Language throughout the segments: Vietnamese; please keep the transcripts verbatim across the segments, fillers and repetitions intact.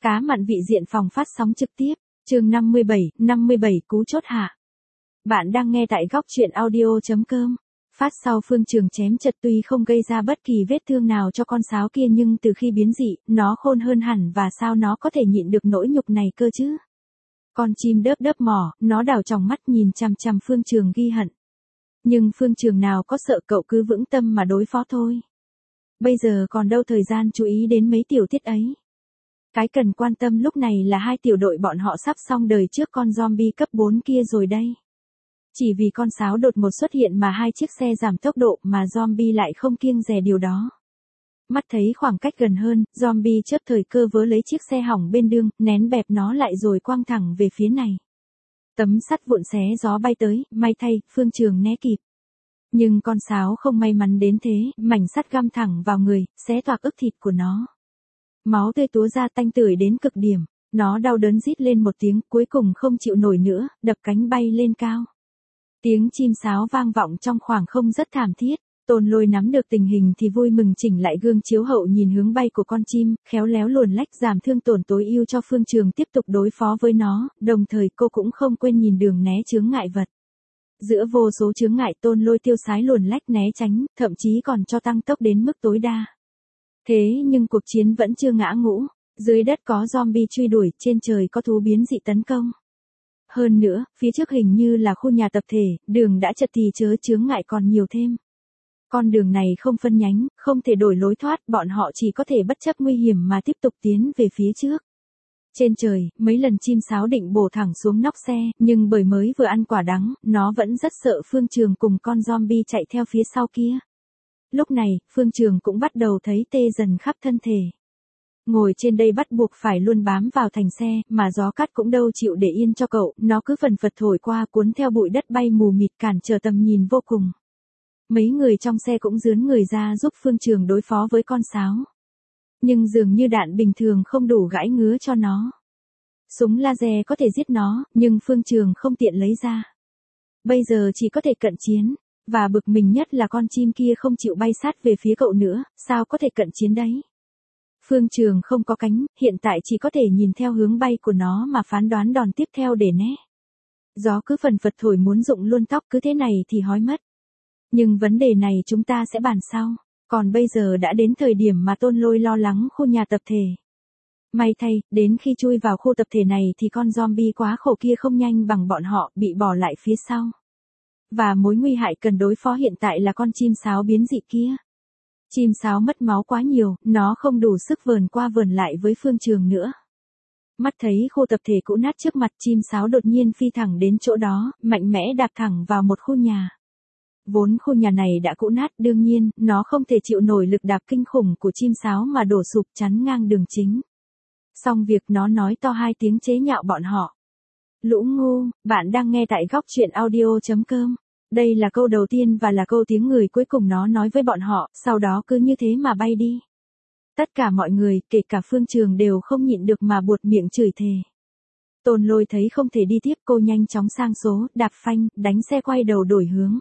Cá mặn vị diện phòng phát sóng trực tiếp, chương năm mươi bảy, năm mươi bảy cú chốt hạ. Bạn đang nghe tại góc truyện audio.com. Phát sau Phương Trường chém chật tuy không gây ra bất kỳ vết thương nào cho con sáo kia nhưng từ khi biến dị, nó khôn hơn hẳn và sao nó có thể nhịn được nỗi nhục này cơ chứ. Con chim đớp đớp mỏ, nó đảo tròng mắt nhìn chằm chằm Phương Trường ghi hận. Nhưng Phương Trường nào có sợ, cậu cứ vững tâm mà đối phó thôi. Bây giờ còn đâu thời gian chú ý đến mấy tiểu tiết ấy. Cái cần quan tâm lúc này là hai tiểu đội bọn họ sắp xong đời trước con zombie cấp bốn kia rồi đây. Chỉ vì con sáo đột ngột xuất hiện mà hai chiếc xe giảm tốc độ mà zombie lại không kiêng dè điều đó. Mắt thấy khoảng cách gần hơn, zombie chớp thời cơ vớ lấy chiếc xe hỏng bên đường, nén bẹp nó lại rồi quăng thẳng về phía này. Tấm sắt vụn xé gió bay tới, may thay, Phương Trường né kịp. Nhưng con sáo không may mắn đến thế, mảnh sắt găm thẳng vào người, xé toạc ức thịt của nó. Máu tươi túa ra tanh tưởi đến cực điểm, nó đau đớn rít lên một tiếng, cuối cùng không chịu nổi nữa, đập cánh bay lên cao. Tiếng chim sáo vang vọng trong khoảng không rất thảm thiết. Tôn Lôi nắm được tình hình thì vui mừng chỉnh lại gương chiếu hậu nhìn hướng bay của con chim, khéo léo luồn lách giảm thương tổn tối ưu cho Phương Trường tiếp tục đối phó với nó, đồng thời cô cũng không quên nhìn đường né chướng ngại vật. Giữa vô số chướng ngại Tôn Lôi tiêu sái luồn lách né tránh, thậm chí còn cho tăng tốc đến mức tối đa. Thế nhưng cuộc chiến vẫn chưa ngã ngũ, dưới đất có zombie truy đuổi, trên trời có thú biến dị tấn công. Hơn nữa, phía trước hình như là khu nhà tập thể, đường đã chật thì chớ chướng ngại còn nhiều thêm. Con đường này không phân nhánh, không thể đổi lối thoát, bọn họ chỉ có thể bất chấp nguy hiểm mà tiếp tục tiến về phía trước. Trên trời, mấy lần chim sáo định bổ thẳng xuống nóc xe, nhưng bởi mới vừa ăn quả đắng, nó vẫn rất sợ Phương Trường cùng con zombie chạy theo phía sau kia. Lúc này, Phương Trường cũng bắt đầu thấy tê dần khắp thân thể. Ngồi trên đây bắt buộc phải luôn bám vào thành xe, mà gió cát cũng đâu chịu để yên cho cậu, nó cứ phần phật thổi qua cuốn theo bụi đất bay mù mịt cản trở tầm nhìn vô cùng. Mấy người trong xe cũng rướn người ra giúp Phương Trường đối phó với con sáo. Nhưng dường như đạn bình thường không đủ gãi ngứa cho nó. Súng laser có thể giết nó, nhưng Phương Trường không tiện lấy ra. Bây giờ chỉ có thể cận chiến. Và bực mình nhất là con chim kia không chịu bay sát về phía cậu nữa, sao có thể cận chiến đấy. Phương Trường không có cánh, hiện tại chỉ có thể nhìn theo hướng bay của nó mà phán đoán đòn tiếp theo để né. Gió cứ phần phật thổi muốn rụng luôn tóc, cứ thế này thì hói mất. Nhưng vấn đề này chúng ta sẽ bàn sau, còn bây giờ đã đến thời điểm mà Tôn Lôi lo lắng khu nhà tập thể. May thay, đến khi chui vào khu tập thể này thì con zombie quá khổ kia không nhanh bằng bọn họ, bị bỏ lại phía sau. Và mối nguy hại cần đối phó hiện tại là con chim sáo biến dị kia. Chim sáo mất máu quá nhiều, nó không đủ sức vờn qua vờn lại với Phương Trường nữa. Mắt thấy khu tập thể cũ nát trước mặt, chim sáo đột nhiên phi thẳng đến chỗ đó, mạnh mẽ đạp thẳng vào một khu nhà. Vốn khu nhà này đã cũ nát, đương nhiên, nó không thể chịu nổi lực đạp kinh khủng của chim sáo mà đổ sụp chắn ngang đường chính. Xong việc nó nói to hai tiếng chế nhạo bọn họ. Lũ ngu, bạn đang nghe tại góc truyện audio.com. Đây là câu đầu tiên và là câu tiếng người cuối cùng nó nói với bọn họ, sau đó cứ như thế mà bay đi. Tất cả mọi người, kể cả Phương Trường đều không nhịn được mà buột miệng chửi thề. Tôn Lôi thấy không thể đi tiếp, cô nhanh chóng sang số, đạp phanh, đánh xe quay đầu đổi hướng.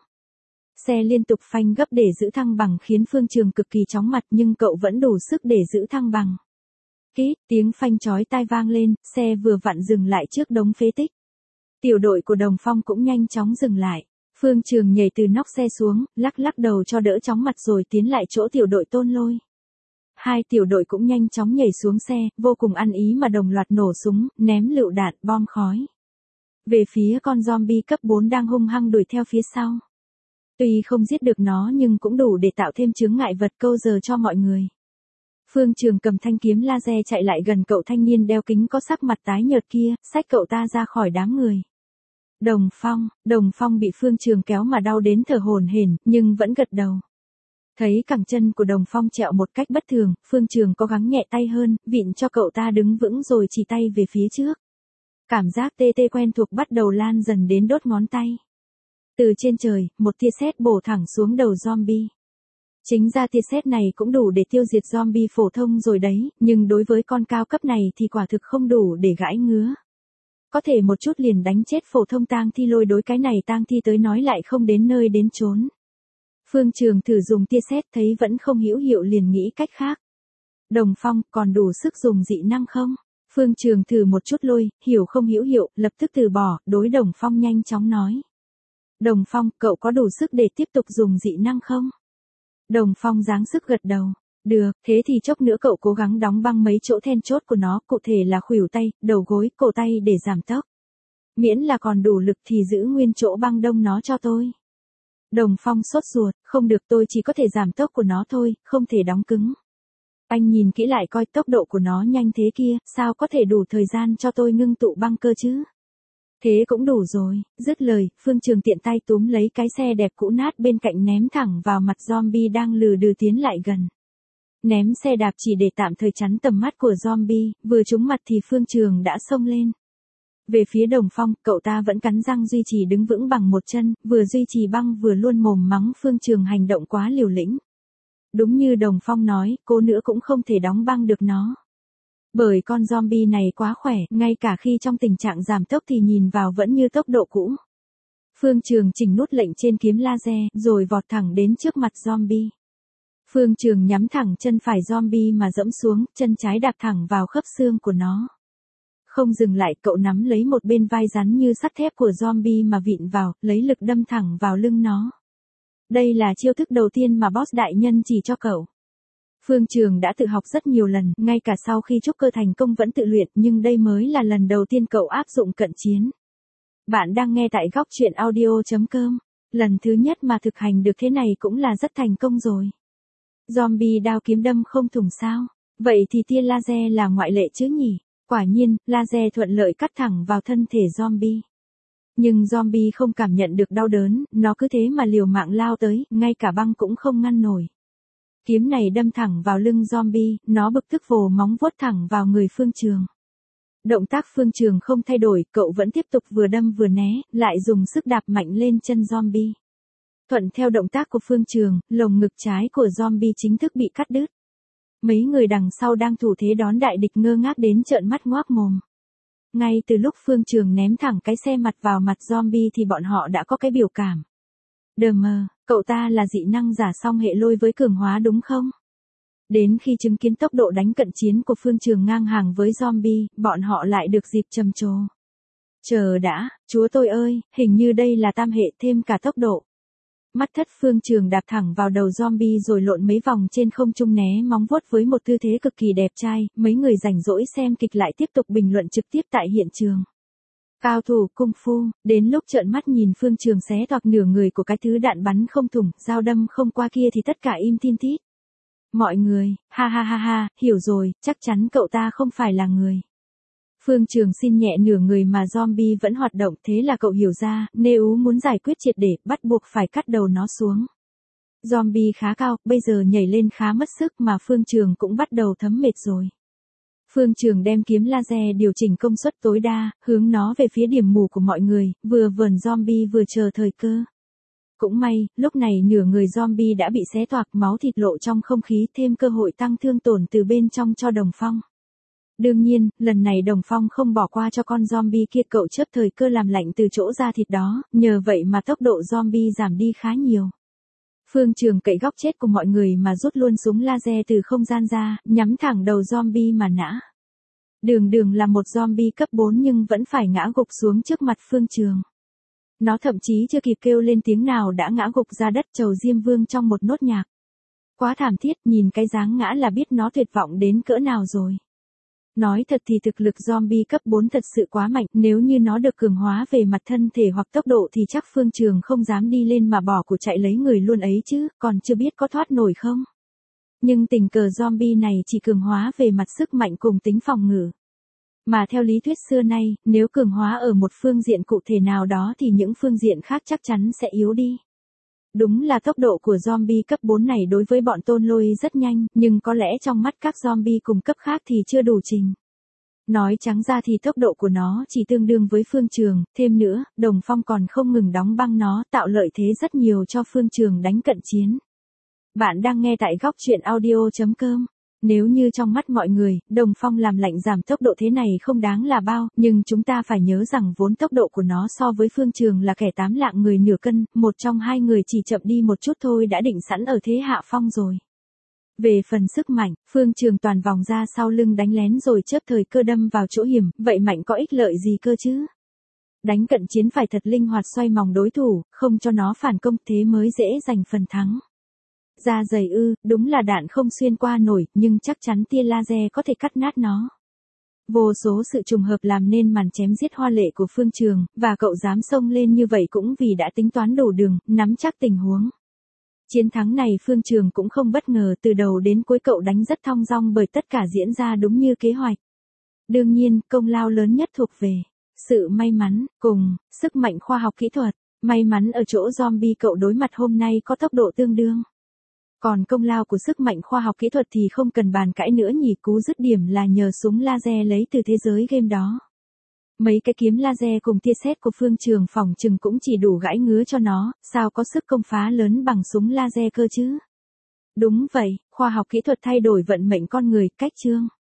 Xe liên tục phanh gấp để giữ thăng bằng khiến Phương Trường cực kỳ chóng mặt nhưng cậu vẫn đủ sức để giữ thăng bằng. Kít, tiếng phanh chói tai vang lên, xe vừa vặn dừng lại trước đống phế tích. Tiểu đội của Đồng Phong cũng nhanh chóng dừng lại. Phương Trường nhảy từ nóc xe xuống, lắc lắc đầu cho đỡ chóng mặt rồi tiến lại chỗ tiểu đội Tôn Lôi. Hai tiểu đội cũng nhanh chóng nhảy xuống xe, vô cùng ăn ý mà đồng loạt nổ súng, ném lựu đạn, bom khói. Về phía con zombie cấp bốn đang hung hăng đuổi theo phía sau. Tuy không giết được nó nhưng cũng đủ để tạo thêm chướng ngại vật câu giờ cho mọi người. Phương Trường cầm thanh kiếm laser chạy lại gần cậu thanh niên đeo kính có sắc mặt tái nhợt kia, xách cậu ta ra khỏi đám người. Đồng Phong, Đồng Phong bị Phương Trường kéo mà đau đến thở hổn hển, nhưng vẫn gật đầu. Thấy cẳng chân của Đồng Phong trẹo một cách bất thường, Phương Trường cố gắng nhẹ tay hơn, vịn cho cậu ta đứng vững rồi chỉ tay về phía trước. Cảm giác tê tê quen thuộc bắt đầu lan dần đến đốt ngón tay. Từ trên trời, một tia sét bổ thẳng xuống đầu zombie. Chính ra tia sét này cũng đủ để tiêu diệt zombie phổ thông rồi đấy, nhưng đối với con cao cấp này thì quả thực không đủ để gãi ngứa. Có thể một chút liền đánh chết phổ thông tang thi, lôi đối cái này tang thi tới nói lại không đến nơi đến chốn. Phương Trường thử dùng tia sét thấy vẫn không hữu hiệu liền nghĩ cách khác. Đồng Phong, còn đủ sức dùng dị năng không? Phương Trường thử một chút lôi, hiểu không hữu hiệu, lập tức từ bỏ, đối Đồng Phong nhanh chóng nói. Đồng Phong, cậu có đủ sức để tiếp tục dùng dị năng không? Đồng Phong giáng sức gật đầu. Được, thế thì chốc nữa cậu cố gắng đóng băng mấy chỗ then chốt của nó, cụ thể là khuỷu tay, đầu gối, cổ tay để giảm tốc. Miễn là còn đủ lực thì giữ nguyên chỗ băng đông nó cho tôi. Đồng Phong sốt ruột, không được, tôi chỉ có thể giảm tốc của nó thôi, không thể đóng cứng. Anh nhìn kỹ lại coi tốc độ của nó nhanh thế kia, sao có thể đủ thời gian cho tôi ngưng tụ băng cơ chứ? Thế cũng đủ rồi, dứt lời, Phương Trường tiện tay túm lấy cái xe đẹp cũ nát bên cạnh ném thẳng vào mặt zombie đang lừ đừ tiến lại gần. Ném xe đạp chỉ để tạm thời chắn tầm mắt của zombie, vừa trúng mặt thì Phương Trường đã xông lên. Về phía Đồng Phong, cậu ta vẫn cắn răng duy trì đứng vững bằng một chân, vừa duy trì băng vừa luôn mồm mắng Phương Trường hành động quá liều lĩnh. Đúng như Đồng Phong nói, cô nữa cũng không thể đóng băng được nó. Bởi con zombie này quá khỏe, ngay cả khi trong tình trạng giảm tốc thì nhìn vào vẫn như tốc độ cũ. Phương Trường chỉnh nút lệnh trên kiếm laser, rồi vọt thẳng đến trước mặt zombie. Phương Trường nhắm thẳng chân phải zombie mà dẫm xuống, chân trái đạp thẳng vào khớp xương của nó. Không dừng lại, cậu nắm lấy một bên vai rắn như sắt thép của zombie mà vịn vào, lấy lực đâm thẳng vào lưng nó. Đây là chiêu thức đầu tiên mà boss đại nhân chỉ cho cậu. Phương Trường đã tự học rất nhiều lần, ngay cả sau khi trúc cơ thành công vẫn tự luyện, nhưng đây mới là lần đầu tiên cậu áp dụng cận chiến. Bạn đang nghe tại góc truyện audio chấm com. Lần thứ nhất mà thực hành được thế này cũng là rất thành công rồi. Zombie đao kiếm đâm không thủng sao? Vậy thì tia laser là ngoại lệ chứ nhỉ? Quả nhiên, laser thuận lợi cắt thẳng vào thân thể zombie. Nhưng zombie không cảm nhận được đau đớn, nó cứ thế mà liều mạng lao tới, ngay cả băng cũng không ngăn nổi. Kiếm này đâm thẳng vào lưng zombie, nó bực tức vồ móng vuốt thẳng vào người Phương Trường. Động tác Phương Trường không thay đổi, cậu vẫn tiếp tục vừa đâm vừa né, lại dùng sức đạp mạnh lên chân zombie. Thuận theo động tác của Phương Trường, lồng ngực trái của zombie chính thức bị cắt đứt. Mấy người đằng sau đang thủ thế đón đại địch ngơ ngác đến trợn mắt ngoác mồm. Ngay từ lúc Phương Trường ném thẳng cái xe mặt vào mặt zombie thì bọn họ đã có cái biểu cảm. Đờ mờ, cậu ta là dị năng giả song hệ lôi với cường hóa đúng không? Đến khi chứng kiến tốc độ đánh cận chiến của Phương Trường ngang hàng với zombie, bọn họ lại được dịp trầm trồ. Chờ đã, chúa tôi ơi, hình như đây là tam hệ thêm cả tốc độ. Mắt thất Phương Trường đạp thẳng vào đầu zombie rồi lộn mấy vòng trên không trung né móng vuốt với một tư thế cực kỳ đẹp trai, mấy người rảnh rỗi xem kịch lại tiếp tục bình luận trực tiếp tại hiện trường. Cao thủ cung phu, đến lúc trợn mắt nhìn Phương Trường xé toạc nửa người của cái thứ đạn bắn không thủng, dao đâm không qua kia thì tất cả im tin tít. Mọi người, ha ha ha ha, hiểu rồi, chắc chắn cậu ta không phải là người. Phương Trường xin nhẹ nửa người mà zombie vẫn hoạt động, thế là cậu hiểu ra, nếu muốn giải quyết triệt để, bắt buộc phải cắt đầu nó xuống. Zombie khá cao, bây giờ nhảy lên khá mất sức mà Phương Trường cũng bắt đầu thấm mệt rồi. Phương Trường đem kiếm laser điều chỉnh công suất tối đa, hướng nó về phía điểm mù của mọi người, vừa vờn zombie vừa chờ thời cơ. Cũng may, lúc này nửa người zombie đã bị xé toạc, máu thịt lộ trong không khí, thêm cơ hội tăng thương tổn từ bên trong cho Đồng Phong. Đương nhiên, lần này Đồng Phong không bỏ qua cho con zombie kia, cậu chớp thời cơ làm lạnh từ chỗ da thịt đó, nhờ vậy mà tốc độ zombie giảm đi khá nhiều. Phương Trường cậy góc chết của mọi người mà rút luôn súng laser từ không gian ra, nhắm thẳng đầu zombie mà nã. Đường đường là một zombie cấp bốn nhưng vẫn phải ngã gục xuống trước mặt Phương Trường. Nó thậm chí chưa kịp kêu lên tiếng nào đã ngã gục ra đất chầu Diêm Vương trong một nốt nhạc. Quá thảm thiết, nhìn cái dáng ngã là biết nó tuyệt vọng đến cỡ nào rồi. Nói thật thì thực lực zombie cấp bốn thật sự quá mạnh, nếu như nó được cường hóa về mặt thân thể hoặc tốc độ thì chắc Phương Trường không dám đi lên mà bỏ cuộc chạy lấy người luôn ấy chứ, còn chưa biết có thoát nổi không. Nhưng tình cờ zombie này chỉ cường hóa về mặt sức mạnh cùng tính phòng ngự. Mà theo lý thuyết xưa nay, nếu cường hóa ở một phương diện cụ thể nào đó thì những phương diện khác chắc chắn sẽ yếu đi. Đúng là tốc độ của zombie cấp bốn này đối với bọn Tôn Lôi rất nhanh, nhưng có lẽ trong mắt các zombie cùng cấp khác thì chưa đủ trình. Nói trắng ra thì tốc độ của nó chỉ tương đương với Phương Trường, thêm nữa, Đồng Phong còn không ngừng đóng băng nó, tạo lợi thế rất nhiều cho Phương Trường đánh cận chiến. Bạn đang nghe tại góc truyện audio chấm com. Nếu như trong mắt mọi người, Đồng Phong làm lạnh giảm tốc độ thế này không đáng là bao, nhưng chúng ta phải nhớ rằng vốn tốc độ của nó so với Phương Trường là kẻ tám lạng người nửa cân, một trong hai người chỉ chậm đi một chút thôi đã định sẵn ở thế hạ phong rồi. Về phần sức mạnh, Phương Trường toàn vòng ra sau lưng đánh lén rồi chớp thời cơ đâm vào chỗ hiểm, vậy mạnh có ích lợi gì cơ chứ? Đánh cận chiến phải thật linh hoạt xoay mòng đối thủ, không cho nó phản công thế mới dễ giành phần thắng. Da dày ư, đúng là đạn không xuyên qua nổi, nhưng chắc chắn tia laser có thể cắt nát nó. Vô số sự trùng hợp làm nên màn chém giết hoa lệ của Phương Trường, và cậu dám xông lên như vậy cũng vì đã tính toán đủ đường, nắm chắc tình huống. Chiến thắng này Phương Trường cũng không bất ngờ, từ đầu đến cuối cậu đánh rất thong dong bởi tất cả diễn ra đúng như kế hoạch. Đương nhiên, công lao lớn nhất thuộc về sự may mắn, cùng sức mạnh khoa học kỹ thuật. May mắn ở chỗ zombie cậu đối mặt hôm nay có tốc độ tương đương. Còn công lao của sức mạnh khoa học kỹ thuật thì không cần bàn cãi nữa nhỉ, cú dứt điểm là nhờ súng laser lấy từ thế giới game đó. Mấy cái kiếm laser cùng tia sét của Phương Trường phỏng chừng cũng chỉ đủ gãi ngứa cho nó, sao có sức công phá lớn bằng súng laser cơ chứ? Đúng vậy, khoa học kỹ thuật thay đổi vận mệnh con người, cách chương.